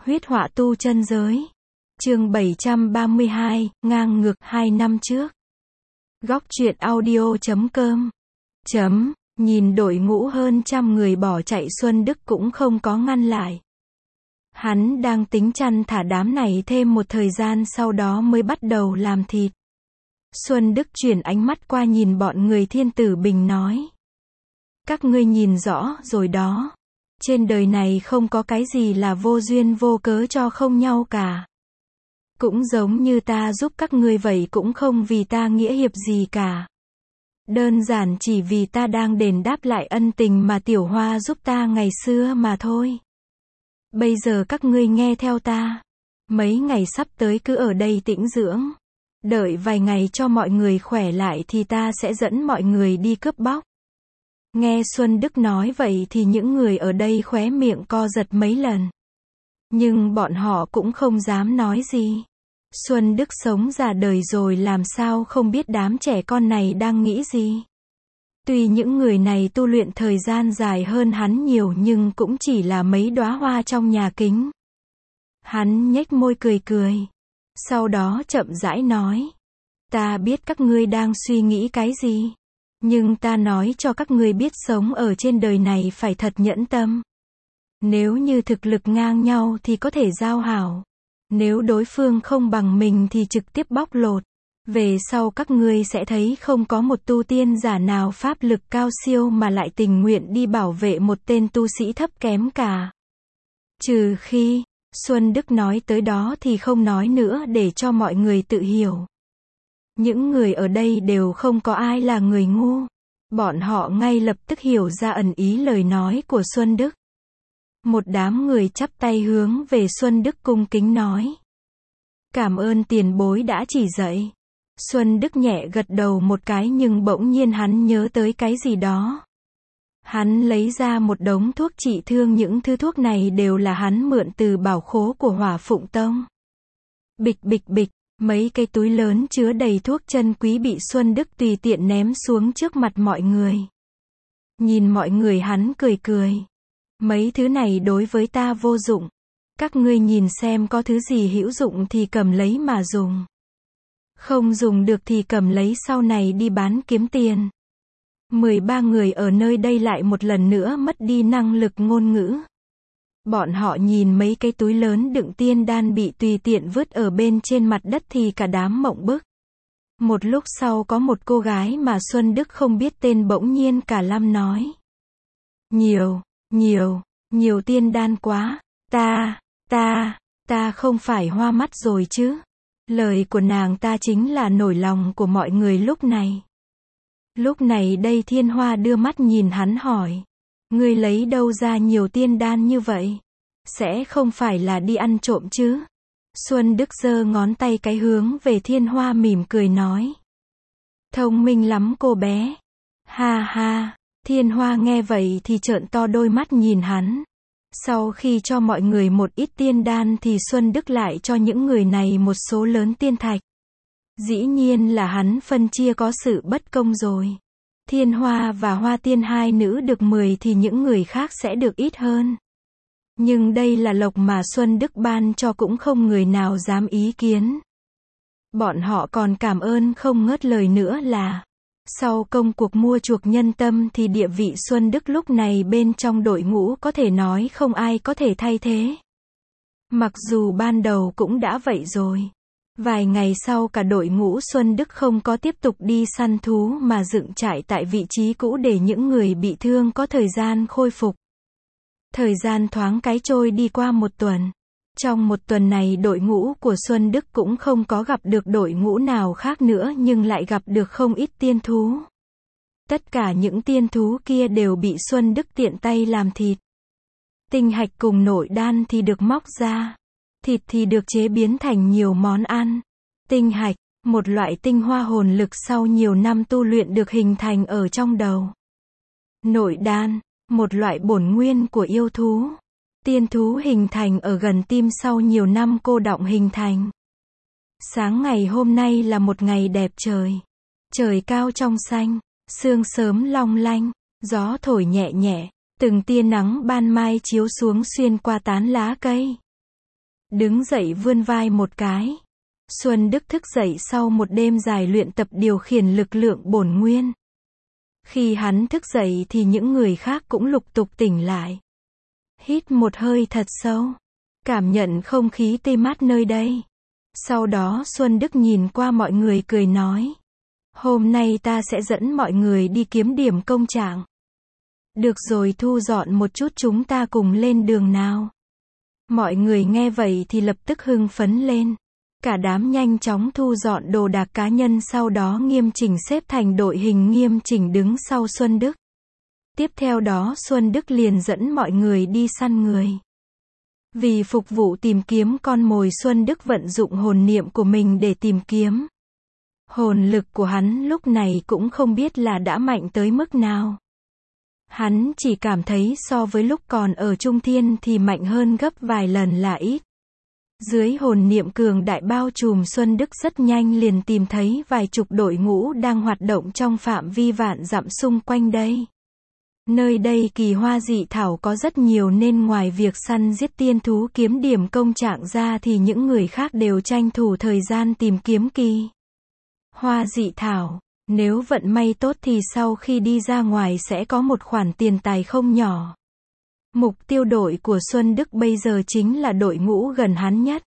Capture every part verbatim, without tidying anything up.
Huyết họa tu chân giới. Chương bảy trăm ba mươi hai, ngang ngược hai năm trước. Góc truyện audio chấm com. Chấm, nhìn đội ngũ hơn trăm người bỏ chạy, Xuân Đức cũng không có ngăn lại. Hắn đang tính chăn thả đám này thêm một thời gian sau đó mới bắt đầu làm thịt. Xuân Đức chuyển ánh mắt qua nhìn bọn người Thiên Tử Bình nói. Các ngươi nhìn rõ rồi đó. Trên đời này không có cái gì là vô duyên vô cớ cho không nhau cả. Cũng giống như ta giúp các ngươi vậy, cũng không vì ta nghĩa hiệp gì cả. Đơn giản chỉ vì ta đang đền đáp lại ân tình mà Tiểu Hoa giúp ta ngày xưa mà thôi. Bây giờ các ngươi nghe theo ta. Mấy ngày sắp tới cứ ở đây tĩnh dưỡng. Đợi vài ngày cho mọi người khỏe lại thì ta sẽ dẫn mọi người đi cướp bóc. Nghe Xuân Đức nói vậy thì những người ở đây khóe miệng co giật mấy lần. Nhưng bọn họ cũng không dám nói gì. Xuân Đức sống già đời rồi, làm sao không biết đám trẻ con này đang nghĩ gì. Tuy những người này tu luyện thời gian dài hơn hắn nhiều nhưng cũng chỉ là mấy đóa hoa trong nhà kính. Hắn nhếch môi cười cười. Sau đó chậm rãi nói. Ta biết các ngươi đang suy nghĩ cái gì. Nhưng ta nói cho các ngươi biết, sống ở trên đời này phải thật nhẫn tâm. Nếu như thực lực ngang nhau thì có thể giao hảo. Nếu đối phương không bằng mình thì trực tiếp bóc lột. Về sau các ngươi sẽ thấy không có một tu tiên giả nào pháp lực cao siêu mà lại tình nguyện đi bảo vệ một tên tu sĩ thấp kém cả. Trừ khi, Xuân Đức nói tới đó thì không nói nữa để cho mọi người tự hiểu. Những người ở đây đều không có ai là người ngu. Bọn họ ngay lập tức hiểu ra ẩn ý lời nói của Xuân Đức. Một đám người chắp tay hướng về Xuân Đức cung kính nói. Cảm ơn tiền bối đã chỉ dạy. Xuân Đức nhẹ gật đầu một cái, nhưng bỗng nhiên hắn nhớ tới cái gì đó. Hắn lấy ra một đống thuốc trị thương, những thứ thuốc này đều là hắn mượn từ bảo khố của Hỏa Phụng Tông. Bịch bịch bịch, mấy cái túi lớn chứa đầy thuốc chân quý bị Xuân Đức tùy tiện ném xuống trước mặt mọi người. Nhìn mọi người hắn cười cười. Mấy thứ này đối với ta vô dụng. Các ngươi nhìn xem có thứ gì hữu dụng thì cầm lấy mà dùng. Không dùng được thì cầm lấy sau này đi bán kiếm tiền. mười ba người ở nơi đây lại một lần nữa mất đi năng lực ngôn ngữ. Bọn họ nhìn mấy cái túi lớn đựng tiên đan bị tùy tiện vứt ở bên trên mặt đất thì cả đám mộng bức. Một lúc sau có một cô gái mà Xuân Đức không biết tên bỗng nhiên cả lâm nói. Nhiều, nhiều, nhiều tiên đan quá. Ta, ta, ta không phải hoa mắt rồi chứ. Lời của nàng ta chính là nỗi lòng của mọi người lúc này. Lúc này đây Thiên Hoa đưa mắt nhìn hắn hỏi. Ngươi lấy đâu ra nhiều tiên đan như vậy? Sẽ không phải là đi ăn trộm chứ? Xuân Đức giơ ngón tay cái hướng về Thiên Hoa mỉm cười nói. Thông minh lắm cô bé. Ha ha, Thiên Hoa nghe vậy thì trợn to đôi mắt nhìn hắn. Sau khi cho mọi người một ít tiên đan thì Xuân Đức lại cho những người này một số lớn tiên thạch. Dĩ nhiên là hắn phân chia có sự bất công rồi. Thiên Hoa và Hoa Tiên hai nữ được mười thì những người khác sẽ được ít hơn. Nhưng đây là lộc mà Xuân Đức ban cho, cũng không người nào dám ý kiến. Bọn họ còn cảm ơn không ngớt lời nữa là. Sau công cuộc mua chuộc nhân tâm thì địa vị Xuân Đức lúc này bên trong đội ngũ có thể nói không ai có thể thay thế. Mặc dù ban đầu cũng đã vậy rồi. Vài ngày sau cả đội ngũ Xuân Đức không có tiếp tục đi săn thú mà dựng trại tại vị trí cũ để những người bị thương có thời gian khôi phục. Thời gian thoáng cái trôi đi qua một tuần. Trong một tuần này đội ngũ của Xuân Đức cũng không có gặp được đội ngũ nào khác nữa, nhưng lại gặp được không ít tiên thú. Tất cả những tiên thú kia đều bị Xuân Đức tiện tay làm thịt. Tinh hạch cùng nội đan thì được móc ra. Thịt thì được chế biến thành nhiều món ăn. Tinh hạch, một loại tinh hoa hồn lực sau nhiều năm tu luyện được hình thành ở trong đầu. Nội đan, một loại bổn nguyên của yêu thú. Tiên thú hình thành ở gần tim sau nhiều năm cô đọng hình thành. Sáng ngày hôm nay là một ngày đẹp trời. Trời cao trong xanh, sương sớm long lanh, gió thổi nhẹ nhẹ, từng tia nắng ban mai chiếu xuống xuyên qua tán lá cây. Đứng dậy vươn vai một cái. Xuân Đức thức dậy sau một đêm dài luyện tập điều khiển lực lượng bổn nguyên. Khi hắn thức dậy thì những người khác cũng lục tục tỉnh lại. Hít một hơi thật sâu. Cảm nhận không khí tươi mát nơi đây. Sau đó Xuân Đức nhìn qua mọi người cười nói. Hôm nay ta sẽ dẫn mọi người đi kiếm điểm công trạng. Được rồi, thu dọn một chút, chúng ta cùng lên đường nào. Mọi người nghe vậy thì lập tức hưng phấn lên. Cả đám nhanh chóng thu dọn đồ đạc cá nhân, sau đó nghiêm chỉnh xếp thành đội hình nghiêm chỉnh đứng sau Xuân Đức. Tiếp theo đó Xuân Đức liền dẫn mọi người đi săn người. Vì phục vụ tìm kiếm con mồi, Xuân Đức vận dụng hồn niệm của mình để tìm kiếm. Hồn lực của hắn lúc này cũng không biết là đã mạnh tới mức nào. Hắn chỉ cảm thấy so với lúc còn ở Trung Thiên thì mạnh hơn gấp vài lần là ít. Dưới hồn niệm cường đại bao trùm, Xuân Đức rất nhanh liền tìm thấy vài chục đội ngũ đang hoạt động trong phạm vi vạn dặm xung quanh đây. Nơi đây kỳ hoa dị thảo có rất nhiều nên ngoài việc săn giết tiên thú kiếm điểm công trạng ra thì những người khác đều tranh thủ thời gian tìm kiếm kỳ hoa dị thảo. Nếu vận may tốt thì sau khi đi ra ngoài sẽ có một khoản tiền tài không nhỏ. Mục tiêu đội của Xuân Đức bây giờ chính là đội ngũ gần hắn nhất.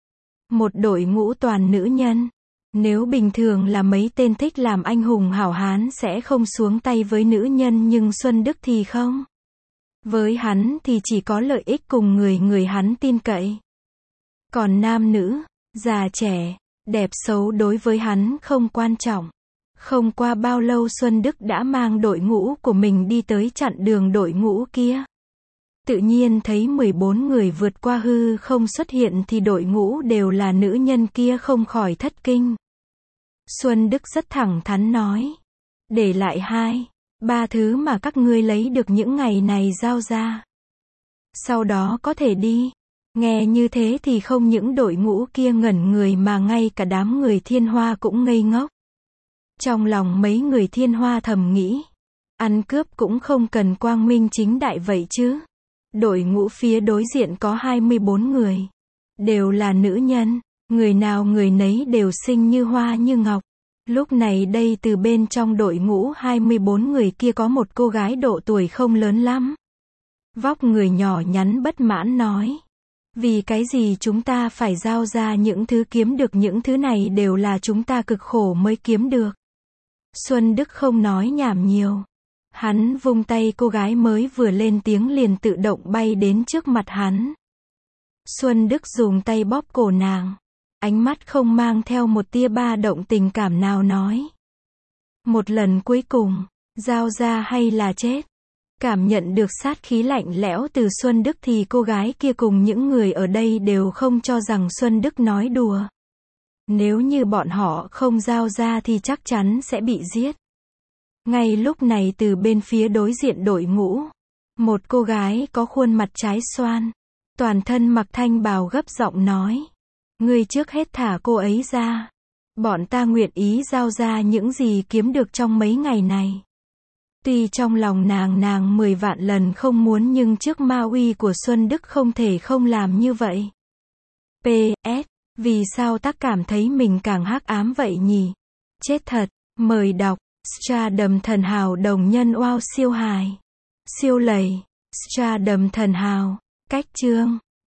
Một đội ngũ toàn nữ nhân. Nếu bình thường là mấy tên thích làm anh hùng hảo hán sẽ không xuống tay với nữ nhân, nhưng Xuân Đức thì không. Với hắn thì chỉ có lợi ích cùng người người hắn tin cậy. Còn nam nữ, già trẻ, đẹp xấu đối với hắn không quan trọng. Không qua bao lâu Xuân Đức đã mang đội ngũ của mình đi tới chặn đường đội ngũ kia. Tự nhiên thấy mười bốn người vượt qua hư không xuất hiện thì đội ngũ đều là nữ nhân kia không khỏi thất kinh. Xuân Đức rất thẳng thắn nói. Để lại hai, ba thứ mà các ngươi lấy được những ngày này giao ra. Sau đó có thể đi. Nghe như thế thì không những đội ngũ kia ngẩn người mà ngay cả đám người Thiên Hoa cũng ngây ngốc. Trong lòng mấy người Thiên Hoa thầm nghĩ. Ăn cướp cũng không cần quang minh chính đại vậy chứ. Đội ngũ phía đối diện có hai mươi bốn người. Đều là nữ nhân. Người nào người nấy đều xinh như hoa như ngọc. Lúc này đây từ bên trong đội ngũ hai mươi bốn người kia có một cô gái độ tuổi không lớn lắm. Vóc người nhỏ nhắn bất mãn nói. Vì cái gì chúng ta phải giao ra những thứ kiếm được, những thứ này đều là chúng ta cực khổ mới kiếm được. Xuân Đức không nói nhảm nhiều. Hắn vung tay, cô gái mới vừa lên tiếng liền tự động bay đến trước mặt hắn. Xuân Đức dùng tay bóp cổ nàng. Ánh mắt không mang theo một tia ba động tình cảm nào nói. Một lần cuối cùng, giao ra hay là chết. Cảm nhận được sát khí lạnh lẽo từ Xuân Đức thì cô gái kia cùng những người ở đây đều không cho rằng Xuân Đức nói đùa. Nếu như bọn họ không giao ra thì chắc chắn sẽ bị giết. Ngay lúc này từ bên phía đối diện đội ngũ, một cô gái có khuôn mặt trái xoan, toàn thân mặc thanh bào gấp giọng nói. Ngươi trước hết thả cô ấy ra. Bọn ta nguyện ý giao ra những gì kiếm được trong mấy ngày này. Tuy trong lòng nàng nàng mười vạn lần không muốn, nhưng trước ma uy của Xuân Đức không thể không làm như vậy. pê ét. Vì sao ta cảm thấy mình càng hắc ám vậy nhỉ? Chết thật. Mời đọc. Stardom thần hào đồng nhân wow siêu hài. Siêu lầy. Stardom thần hào. Cách chương.